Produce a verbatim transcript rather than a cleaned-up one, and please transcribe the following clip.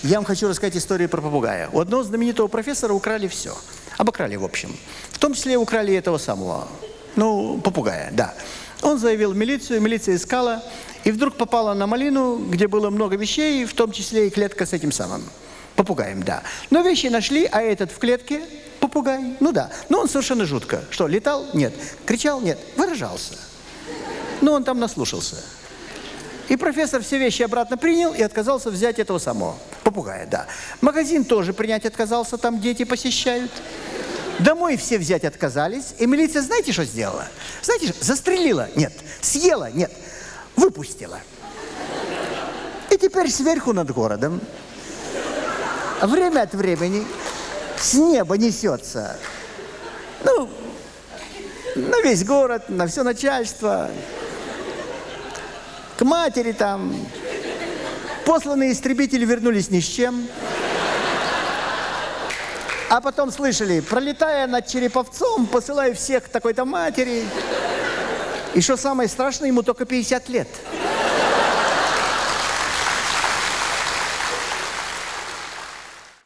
Я вам хочу рассказать историю про попугая. У одного знаменитого профессора украли все. Обокрали, в общем. В том числе украли этого самого, ну, попугая, да. Он заявил в милицию, милиция искала, и вдруг попала на малину, где было много вещей, в том числе и клетка с этим самым попугаем, да. Но вещи нашли, а этот в клетке попугай, ну да. Но он совершенно жутко. Что, летал? Нет. Кричал? Нет. Выражался. Но он там наслушался. И профессор все вещи обратно принял и отказался взять этого самого попугая, да. Магазин тоже принять отказался, там дети посещают. Домой все взять отказались. И милиция знаете, что сделала? Знаете, что? Застрелила? Нет. Съела? Нет. Выпустила. И теперь сверху над городом время от времени с неба несется, ну, на весь город, на все начальство, к матери там. Посланные истребители вернулись ни с чем. А потом слышали, пролетая над Череповцом, посылаю всех к такой-то матери. И что самое страшное, ему только пятьдесят лет.